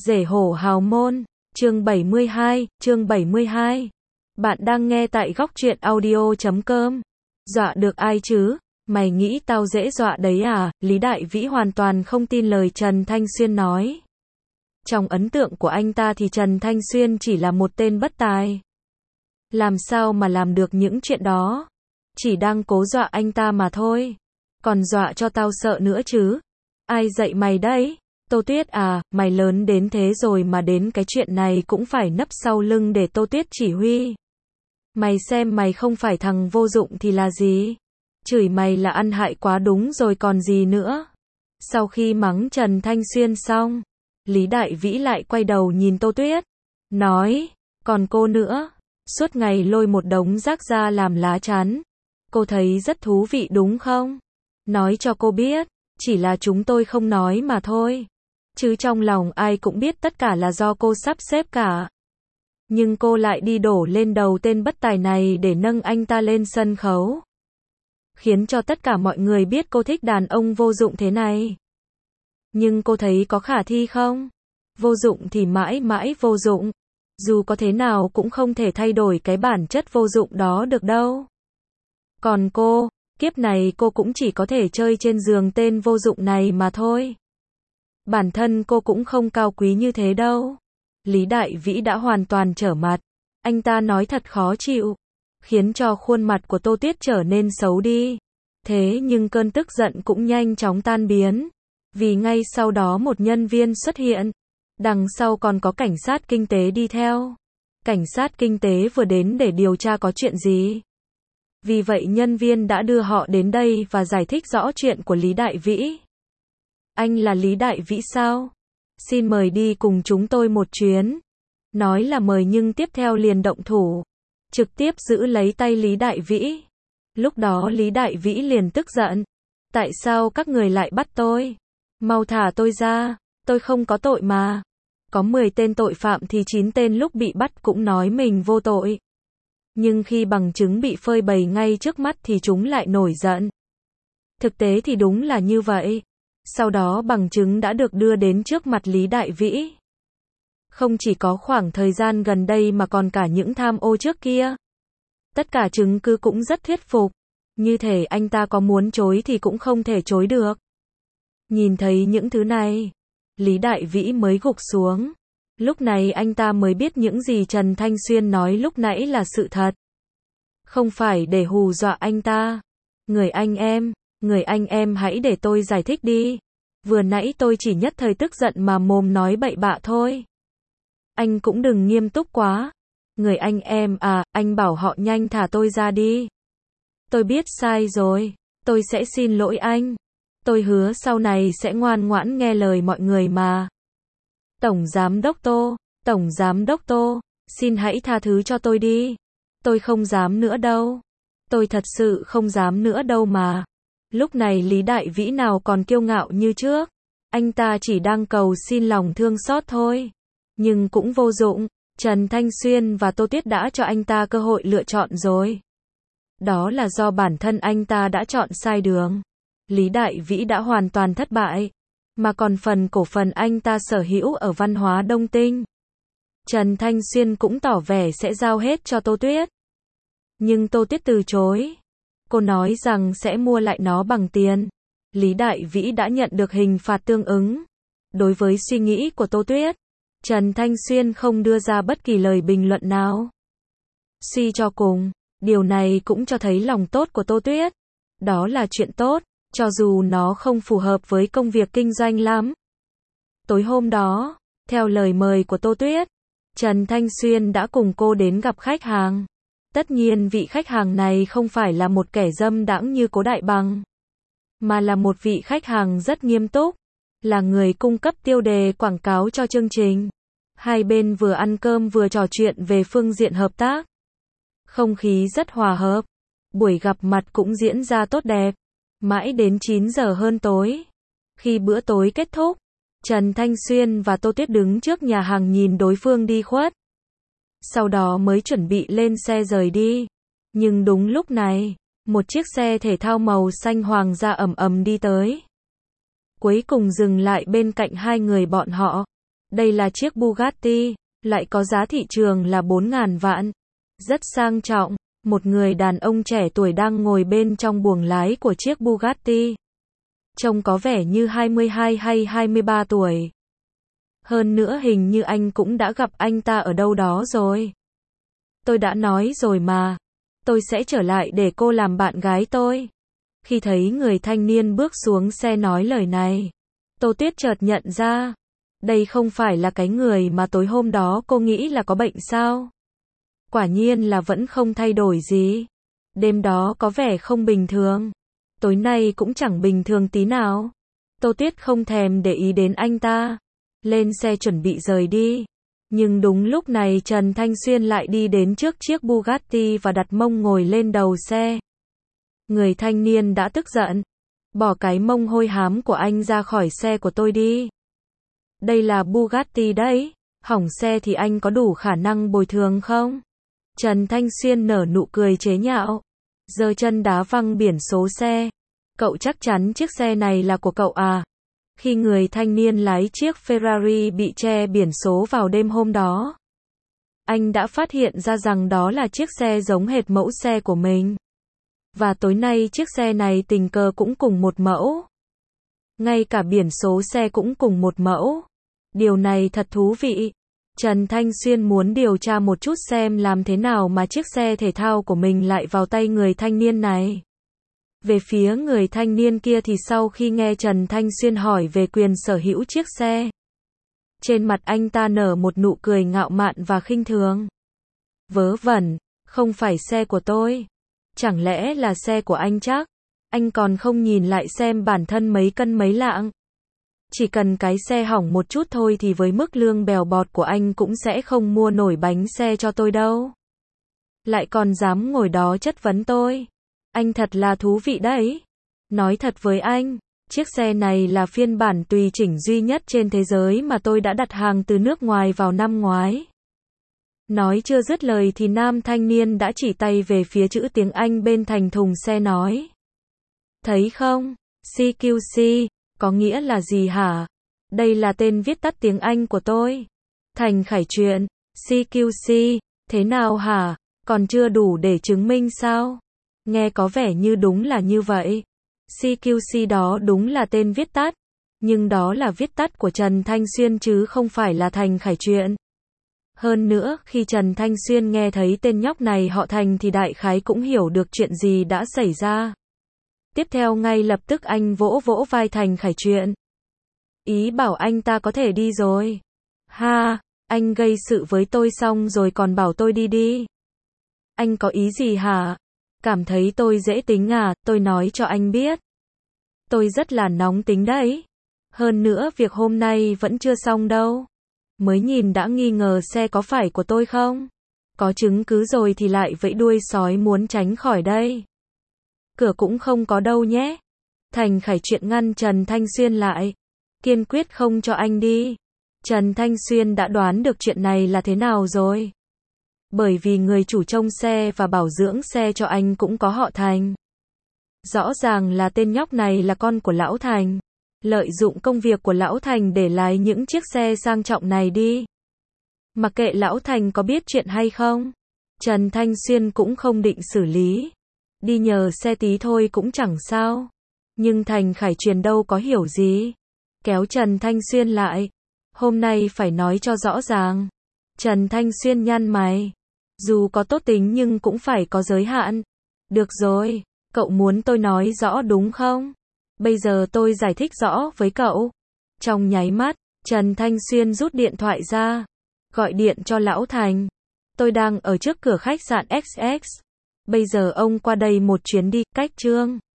Rể hổ hào môn, chương 72. Bạn đang nghe tại góc truyện audio.com. Dọa được ai chứ? Mày nghĩ tao dễ dọa đấy à? Lý Đại Vĩ hoàn toàn không tin lời Trần Thanh Xuyên nói. Trong ấn tượng của anh ta thì Trần Thanh Xuyên chỉ là một tên bất tài. Làm sao mà làm được những chuyện đó? Chỉ đang cố dọa anh ta mà thôi. Còn dọa cho tao sợ nữa chứ? Ai dạy mày đấy? Tô Tuyết à, mày lớn đến thế rồi mà đến cái chuyện này cũng phải nấp sau lưng để Tô Tuyết chỉ huy. Mày xem mày không phải thằng vô dụng thì là gì? Chửi mày là ăn hại quá đúng rồi còn gì nữa. Sau khi mắng Trần Thanh Xuyên xong, Lý Đại Vĩ lại quay đầu nhìn Tô Tuyết. Nói, còn cô nữa, suốt ngày lôi một đống rác ra làm lá chắn. Cô thấy rất thú vị đúng không? Nói cho cô biết, chỉ là chúng tôi không nói mà thôi. Chứ trong lòng ai cũng biết tất cả là do cô sắp xếp cả. Nhưng cô lại đi đổ lên đầu tên bất tài này để nâng anh ta lên sân khấu. Khiến cho tất cả mọi người biết cô thích đàn ông vô dụng thế này. Nhưng cô thấy có khả thi không? Vô dụng thì mãi mãi vô dụng. Dù có thế nào cũng không thể thay đổi cái bản chất vô dụng đó được đâu. Còn cô, kiếp này cô cũng chỉ có thể chơi trên giường tên vô dụng này mà thôi. Bản thân cô cũng không cao quý như thế đâu. Lý Đại Vĩ đã hoàn toàn trở mặt. Anh ta nói thật khó chịu, khiến cho khuôn mặt của Tô Tuyết trở nên xấu đi. Thế nhưng cơn tức giận cũng nhanh chóng tan biến. Vì ngay sau đó một nhân viên xuất hiện. Đằng sau còn có cảnh sát kinh tế đi theo. Cảnh sát kinh tế vừa đến để điều tra có chuyện gì. Vì vậy nhân viên đã đưa họ đến đây và giải thích rõ chuyện của Lý Đại Vĩ. Anh là Lý Đại Vĩ sao? Xin mời đi cùng chúng tôi một chuyến. Nói là mời nhưng tiếp theo liền động thủ. Trực tiếp giữ lấy tay Lý Đại Vĩ. Lúc đó Lý Đại Vĩ liền tức giận. Tại sao các người lại bắt tôi? Mau thả tôi ra, tôi không có tội mà. Có 10 tên tội phạm thì 9 tên lúc bị bắt cũng nói mình vô tội. Nhưng khi bằng chứng bị phơi bày ngay trước mắt thì chúng lại nổi giận. Thực tế thì đúng là như vậy. Sau đó bằng chứng đã được đưa đến trước mặt Lý Đại Vĩ. Không chỉ có khoảng thời gian gần đây mà còn cả những tham ô trước kia. Tất cả chứng cứ cũng rất thuyết phục. Như thể anh ta có muốn chối thì cũng không thể chối được. Nhìn thấy những thứ này, Lý Đại Vĩ mới gục xuống. Lúc này anh ta mới biết những gì Trần Thanh Xuyên nói lúc nãy là sự thật. Không phải để hù dọa anh ta. Người anh em hãy để tôi giải thích đi. Vừa nãy tôi chỉ nhất thời tức giận mà mồm nói bậy bạ thôi. Anh cũng đừng nghiêm túc quá. Người anh em à, anh bảo họ nhanh thả tôi ra đi. Tôi biết sai rồi, tôi sẽ xin lỗi anh. Tôi hứa sau này sẽ ngoan ngoãn nghe lời mọi người mà. Tổng Giám đốc Tô, xin hãy tha thứ cho tôi đi. Tôi không dám nữa đâu. Tôi thật sự không dám nữa đâu mà. Lúc này Lý Đại Vĩ nào còn kiêu ngạo như trước. Anh ta chỉ đang cầu xin lòng thương xót thôi. Nhưng cũng vô dụng. Trần Thanh Xuyên và Tô Tuyết đã cho anh ta cơ hội lựa chọn rồi. Đó là do bản thân anh ta đã chọn sai đường. Lý Đại Vĩ đã hoàn toàn thất bại. Mà còn phần cổ phần anh ta sở hữu ở Văn Hóa Đông Tinh. Trần Thanh Xuyên cũng tỏ vẻ sẽ giao hết cho Tô Tuyết. Nhưng Tô Tuyết từ chối. Cô nói rằng sẽ mua lại nó bằng tiền. Lý Đại Vĩ đã nhận được hình phạt tương ứng. Đối với suy nghĩ của Tô Tuyết, Trần Thanh Xuyên không đưa ra bất kỳ lời bình luận nào. Suy cho cùng, điều này cũng cho thấy lòng tốt của Tô Tuyết. Đó là chuyện tốt, cho dù nó không phù hợp với công việc kinh doanh lắm. Tối hôm đó, theo lời mời của Tô Tuyết, Trần Thanh Xuyên đã cùng cô đến gặp khách hàng. Tất nhiên vị khách hàng này không phải là một kẻ dâm đãng như Cố Đại Bằng, mà là một vị khách hàng rất nghiêm túc, là người cung cấp tiêu đề quảng cáo cho chương trình. Hai bên vừa ăn cơm vừa trò chuyện về phương diện hợp tác. Không khí rất hòa hợp, buổi gặp mặt cũng diễn ra tốt đẹp. Mãi đến 9 giờ hơn tối. Khi bữa tối kết thúc, Trần Thanh Xuyên và Tô Tuyết đứng trước nhà hàng nhìn đối phương đi khuất. Sau đó mới chuẩn bị lên xe rời đi. Nhưng đúng lúc này, một chiếc xe thể thao màu xanh hoàng gia ầm ầm đi tới. Cuối cùng dừng lại bên cạnh hai người bọn họ. Đây là chiếc Bugatti, lại có giá thị trường là 4.000 vạn. Rất sang trọng, một người đàn ông trẻ tuổi đang ngồi bên trong buồng lái của chiếc Bugatti. Trông có vẻ như 22 hay 23 tuổi. Hơn nữa hình như anh cũng đã gặp anh ta ở đâu đó rồi. Tôi đã nói rồi mà, tôi sẽ trở lại để cô làm bạn gái tôi. Khi thấy người thanh niên bước xuống xe nói lời này, Tô Tuyết chợt nhận ra, đây không phải là cái người mà tối hôm đó cô nghĩ là có bệnh sao? Quả nhiên là vẫn không thay đổi gì. Đêm đó có vẻ không bình thường. Tối nay cũng chẳng bình thường tí nào. Tô Tuyết không thèm để ý đến anh ta. Lên xe chuẩn bị rời đi. Nhưng đúng lúc này Trần Thanh Xuyên lại đi đến trước chiếc Bugatti và đặt mông ngồi lên đầu xe. Người thanh niên đã tức giận. Bỏ cái mông hôi hám của anh ra khỏi xe của tôi đi. Đây là Bugatti đấy. Hỏng xe thì anh có đủ khả năng bồi thường không? Trần Thanh Xuyên nở nụ cười chế nhạo. Giơ chân đá văng biển số xe. Cậu chắc chắn chiếc xe này là của cậu à? Khi người thanh niên lái chiếc Ferrari bị che biển số vào đêm hôm đó, anh đã phát hiện ra rằng đó là chiếc xe giống hệt mẫu xe của mình. Và tối nay chiếc xe này tình cờ cũng cùng một mẫu. Ngay cả biển số xe cũng cùng một mẫu. Điều này thật thú vị. Trần Thanh Xuyên muốn điều tra một chút xem làm thế nào mà chiếc xe thể thao của mình lại vào tay người thanh niên này. Về phía người thanh niên kia thì sau khi nghe Trần Thanh Xuyên hỏi về quyền sở hữu chiếc xe, trên mặt anh ta nở một nụ cười ngạo mạn và khinh thường. Vớ vẩn, không phải xe của tôi. Chẳng lẽ là xe của anh chắc? Anh còn không nhìn lại xem bản thân mấy cân mấy lạng. Chỉ cần cái xe hỏng một chút thôi thì với mức lương bèo bọt của anh cũng sẽ không mua nổi bánh xe cho tôi đâu. Lại còn dám ngồi đó chất vấn tôi. Anh thật là thú vị đấy. Nói thật với anh, chiếc xe này là phiên bản tùy chỉnh duy nhất trên thế giới mà tôi đã đặt hàng từ nước ngoài vào năm ngoái. Nói chưa dứt lời thì nam thanh niên đã chỉ tay về phía chữ tiếng Anh bên thành thùng xe nói. Thấy không? CQC, có nghĩa là gì hả? Đây là tên viết tắt tiếng Anh của tôi. Thành Khải Truyện, CQC, thế nào hả? Còn chưa đủ để chứng minh sao? Nghe có vẻ như đúng là như vậy. CQC đó đúng là tên viết tắt. Nhưng đó là viết tắt của Trần Thanh Xuyên chứ không phải là Thành Khải Truyện. Hơn nữa, khi Trần Thanh Xuyên nghe thấy tên nhóc này họ Thành thì đại khái cũng hiểu được chuyện gì đã xảy ra. Tiếp theo ngay lập tức anh vỗ vỗ vai Thành Khải Truyện. Ý bảo anh ta có thể đi rồi. Ha, anh gây sự với tôi xong rồi còn bảo tôi đi đi. Anh có ý gì hả? Cảm thấy tôi dễ tính à? Tôi nói cho anh biết. Tôi rất là nóng tính đấy. Hơn nữa việc hôm nay vẫn chưa xong đâu. Mới nhìn đã nghi ngờ xe có phải của tôi không? Có chứng cứ rồi thì lại vẫy đuôi sói muốn tránh khỏi đây. Cửa cũng không có đâu nhé. Thành Khải Truyện ngăn Trần Thanh Xuyên lại. Kiên quyết không cho anh đi. Trần Thanh Xuyên đã đoán được chuyện này là thế nào rồi. Bởi vì người chủ trông xe và bảo dưỡng xe cho anh cũng có họ Thành. Rõ ràng là tên nhóc này là con của Lão Thành. Lợi dụng công việc của Lão Thành để lái những chiếc xe sang trọng này đi. Mặc kệ Lão Thành có biết chuyện hay không, Trần Thanh Xuyên cũng không định xử lý. Đi nhờ xe tí thôi cũng chẳng sao. Nhưng Thành Khải Truyện đâu có hiểu gì. Kéo Trần Thanh Xuyên lại. Hôm nay phải nói cho rõ ràng. Trần Thanh Xuyên nhăn mày. Dù có tốt tính nhưng cũng phải có giới hạn. Được rồi, cậu muốn tôi nói rõ đúng không? Bây giờ tôi giải thích rõ với cậu. Trong nháy mắt, Trần Thanh Xuyên rút điện thoại ra. Gọi điện cho Lão Thành. Tôi đang ở trước cửa khách sạn XX. Bây giờ ông qua đây một chuyến đi, cách Trương